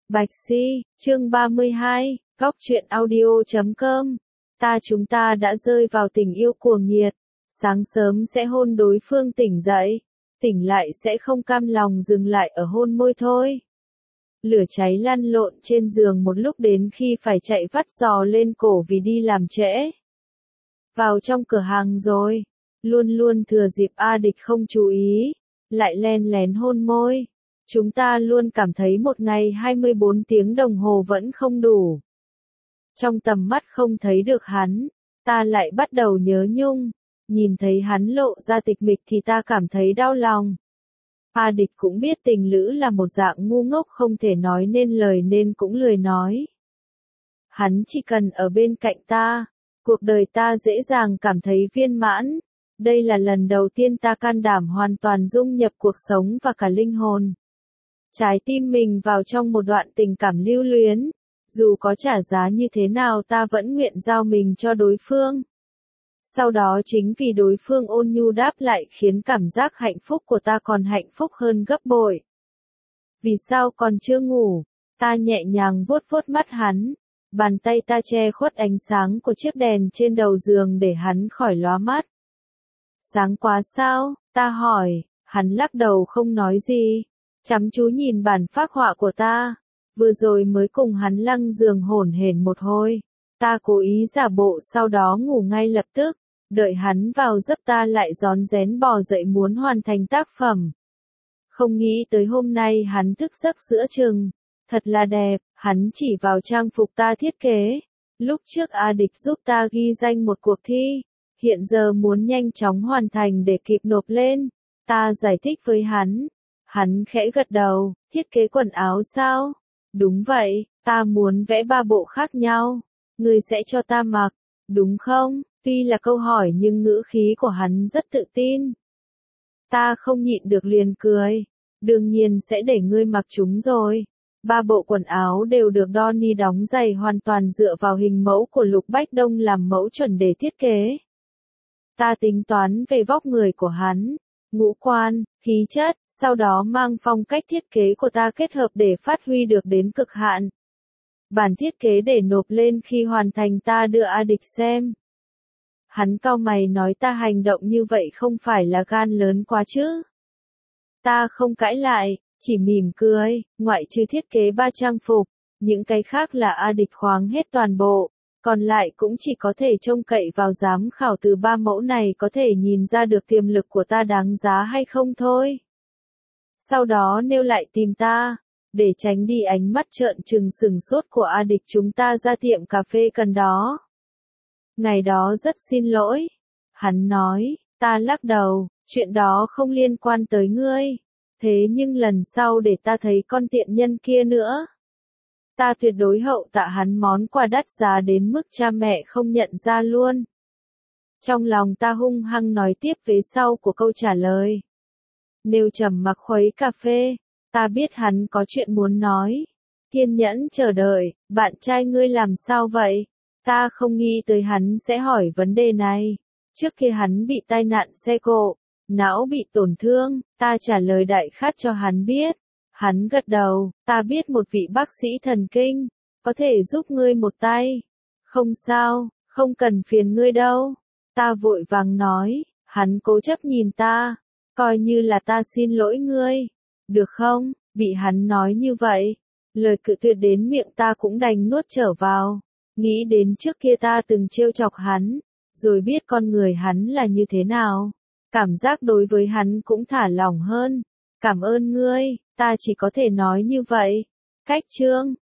Bạch Si, chương 32, góc truyện audio.com. Chúng ta đã rơi vào tình yêu cuồng nhiệt. Sáng sớm sẽ hôn đối phương tỉnh dậy. Tỉnh lại sẽ không cam lòng dừng lại ở hôn môi thôi. Lửa cháy lăn lộn trên giường một lúc đến khi phải chạy vắt giò lên cổ vì đi làm trễ. Vào trong cửa hàng rồi. Luôn luôn thừa dịp A Địch không chú ý. Lại len lén hôn môi. Chúng ta luôn cảm thấy một ngày 24 tiếng đồng hồ vẫn không đủ. Trong tầm mắt không thấy được hắn, ta lại bắt đầu nhớ nhung. Nhìn thấy hắn lộ ra tịch mịch thì ta cảm thấy đau lòng. A Địch cũng biết tình lữ là một dạng ngu ngốc không thể nói nên lời nên cũng lười nói. Hắn chỉ cần ở bên cạnh ta, cuộc đời ta dễ dàng cảm thấy viên mãn. Đây là lần đầu tiên ta can đảm hoàn toàn dung nhập cuộc sống và cả linh hồn. Trái tim mình vào trong một đoạn tình cảm lưu luyến, dù có trả giá như thế nào ta vẫn nguyện giao mình cho đối phương. Sau đó chính vì đối phương ôn nhu đáp lại khiến cảm giác hạnh phúc của ta còn hạnh phúc hơn gấp bội. Vì sao còn chưa ngủ? Ta nhẹ nhàng vuốt vuốt mắt hắn, bàn tay ta che khuất ánh sáng của chiếc đèn trên đầu giường để hắn khỏi lóa mắt. Sáng quá sao? Ta hỏi, hắn lắc đầu không nói gì. Chăm chú nhìn bản phác họa của ta, vừa rồi mới cùng hắn lăng giường hổn hển một hồi, ta cố ý giả bộ sau đó ngủ ngay lập tức, đợi hắn vào giấc ta lại rón rén bò dậy muốn hoàn thành tác phẩm. Không nghĩ tới hôm nay hắn thức giấc giữa chừng, thật là đẹp, hắn chỉ vào trang phục ta thiết kế. Lúc trước A Địch giúp ta ghi danh một cuộc thi, hiện giờ muốn nhanh chóng hoàn thành để kịp nộp lên, ta giải thích với hắn. Hắn khẽ gật đầu, thiết kế quần áo sao? Đúng vậy, ta muốn vẽ 3 bộ khác nhau. Ngươi sẽ cho ta mặc, đúng không? Tuy là câu hỏi nhưng ngữ khí của hắn rất tự tin. Ta không nhịn được liền cười. Đương nhiên sẽ để ngươi mặc chúng rồi. 3 bộ quần áo đều được Donnie đóng giày hoàn toàn dựa vào hình mẫu của Lục Bách Đông làm mẫu chuẩn để thiết kế. Ta tính toán về vóc người của hắn, ngũ quan, khí chất, sau đó mang phong cách thiết kế của ta kết hợp để phát huy được đến cực hạn. Bản thiết kế để nộp lên khi hoàn thành ta đưa A Địch xem. Hắn cau mày nói ta hành động như vậy không phải là gan lớn quá chứ. Ta không cãi lại, chỉ mỉm cười, ngoại trừ thiết kế 3 trang phục, những cái khác là A Địch khoáng hết toàn bộ. Còn lại cũng chỉ có thể trông cậy vào giám khảo từ 3 mẫu này có thể nhìn ra được tiềm lực của ta đáng giá hay không thôi. Sau đó nêu lại tìm ta, để tránh đi ánh mắt trợn trừng sửng sốt của A Địch chúng ta ra tiệm cà phê gần đó. Ngày đó rất xin lỗi. Hắn nói, ta lắc đầu, chuyện đó không liên quan tới ngươi. Thế nhưng lần sau để ta thấy con tiện nhân kia nữa. Ta tuyệt đối hậu tạ hắn món quà đắt giá đến mức cha mẹ không nhận ra luôn. Trong lòng ta hung hăng nói tiếp vế sau của câu trả lời. Nêu trầm mặc khuấy cà phê, ta biết hắn có chuyện muốn nói. Kiên nhẫn chờ đợi, bạn trai ngươi làm sao vậy? Ta không nghĩ tới hắn sẽ hỏi vấn đề này. Trước khi hắn bị tai nạn xe cộ, não bị tổn thương, ta trả lời đại khái cho hắn biết. Hắn gật đầu, ta biết một vị bác sĩ thần kinh, có thể giúp ngươi một tay. Không sao, không cần phiền ngươi đâu. Ta vội vàng nói, hắn cố chấp nhìn ta, coi như là ta xin lỗi ngươi. Được không? Bị hắn nói như vậy, lời cự tuyệt đến miệng ta cũng đành nuốt trở vào. Nghĩ đến trước kia ta từng trêu chọc hắn, rồi biết con người hắn là như thế nào. Cảm giác đối với hắn cũng thả lỏng hơn. Cảm ơn ngươi, ta chỉ có thể nói như vậy. Cách chương